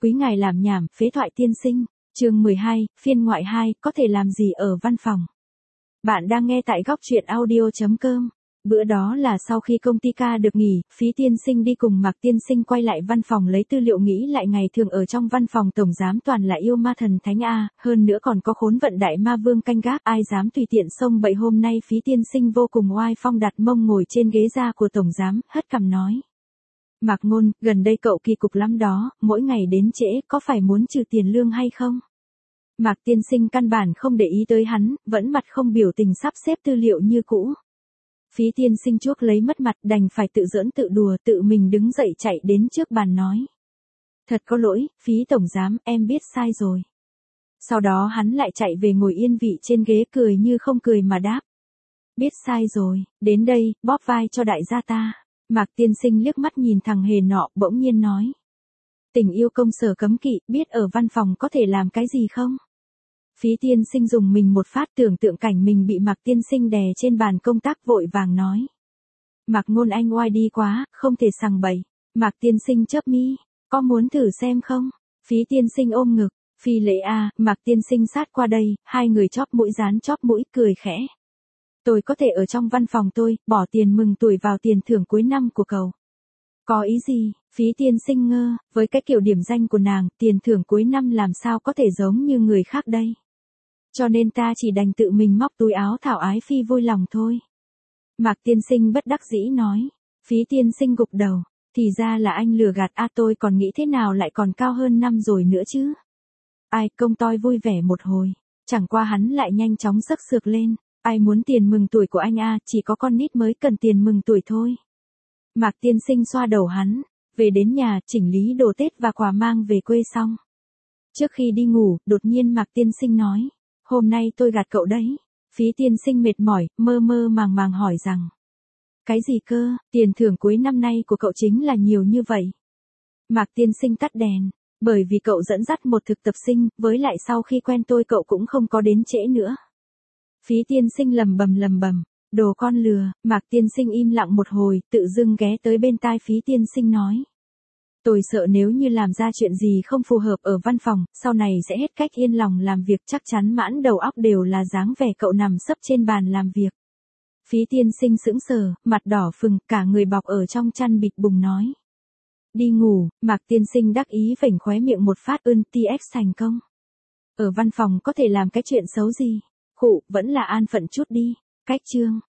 Quý ngài làm nhảm, phế thoại tiên sinh. Chương 12, phiên ngoại 2, có thể làm gì ở văn phòng. Bạn đang nghe tại góc truyện audio.com. Bữa đó là sau khi công ty ca được nghỉ, Phí tiên sinh đi cùng Mạc tiên sinh quay lại văn phòng lấy tư liệu, nghĩ lại ngày thường ở trong văn phòng tổng giám toàn là yêu ma thần thánh a, hơn nữa còn có khốn vận đại ma vương canh gác, ai dám tùy tiện xông bậy. Hôm nay Phí tiên sinh vô cùng oai phong, đặt mông ngồi trên ghế da của tổng giám, hất cằm nói: Mạc Ngôn, gần đây cậu kỳ cục lắm đó, mỗi ngày đến trễ, có phải muốn trừ tiền lương hay không? Mạc tiên sinh căn bản không để ý tới hắn, vẫn mặt không biểu tình sắp xếp tư liệu như cũ. Phí tiên sinh chuốc lấy mất mặt, đành phải tự giỡn tự đùa, tự mình đứng dậy chạy đến trước bàn nói: Thật có lỗi, Phí tổng giám, em biết sai rồi. Sau đó hắn lại chạy về ngồi yên vị trên ghế, cười như không cười mà đáp: Biết sai rồi, đến đây, bóp vai cho đại gia ta. Mạc tiên sinh liếc mắt nhìn thằng hề nọ, bỗng nhiên nói: Tình yêu công sở cấm kỵ, biết ở văn phòng có thể làm cái gì không? Phí tiên sinh dùng mình một phát, tưởng tượng cảnh mình bị Mạc tiên sinh đè trên bàn công tác, vội vàng nói: Mạc Ngôn anh oai đi quá, không thể sằng bậy. Mạc tiên sinh chớp mi: Có muốn thử xem không? Phí tiên sinh ôm ngực: Phi lễ a. Mạc tiên sinh sát qua đây, hai người chóp mũi dán chóp mũi, cười khẽ: Tôi có thể ở trong văn phòng tôi, bỏ tiền mừng tuổi vào tiền thưởng cuối năm của cậu. Có ý gì? Phí tiên sinh ngơ, với cái kiểu điểm danh của nàng, tiền thưởng cuối năm làm sao có thể giống như người khác đây? Cho nên ta chỉ đành tự mình móc túi áo thảo ái phi vui lòng thôi. Mạc tiên sinh bất đắc dĩ nói. Phí tiên sinh gục đầu: Thì ra là anh lừa gạt a, tôi còn nghĩ thế nào lại còn cao hơn năm rồi nữa chứ. Ai, công toi vui vẻ một hồi, chẳng qua hắn lại nhanh chóng sấc sược lên: Ai muốn tiền mừng tuổi của anh a, chỉ có con nít mới cần tiền mừng tuổi thôi. Mạc tiên sinh xoa đầu hắn, về đến nhà, chỉnh lý đồ Tết và quà mang về quê xong. Trước khi đi ngủ, đột nhiên Mạc tiên sinh nói: Hôm nay tôi gạt cậu đấy. Phí tiên sinh mệt mỏi, mơ mơ màng màng hỏi rằng: Cái gì cơ? Tiền thưởng cuối năm nay của cậu chính là nhiều như vậy. Mạc tiên sinh tắt đèn: Bởi vì cậu dẫn dắt một thực tập sinh, với lại sau khi quen tôi cậu cũng không có đến trễ nữa. Phí tiên sinh lầm bầm: Đồ con lừa. Mạc tiên sinh im lặng một hồi, tự dưng ghé tới bên tai Phí tiên sinh nói: Tôi sợ nếu như làm ra chuyện gì không phù hợp ở văn phòng, sau này sẽ hết cách yên lòng làm việc, chắc chắn mãn đầu óc đều là dáng vẻ cậu nằm sấp trên bàn làm việc. Phí tiên sinh sững sờ, mặt đỏ phừng, cả người bọc ở trong chăn bịt bùng nói: Đi ngủ. Mạc tiên sinh đắc ý vểnh khóe miệng một phát: TX thành công. Ở văn phòng có thể làm cái chuyện xấu gì? Khụ, vẫn là an phận chút đi. Cách chương.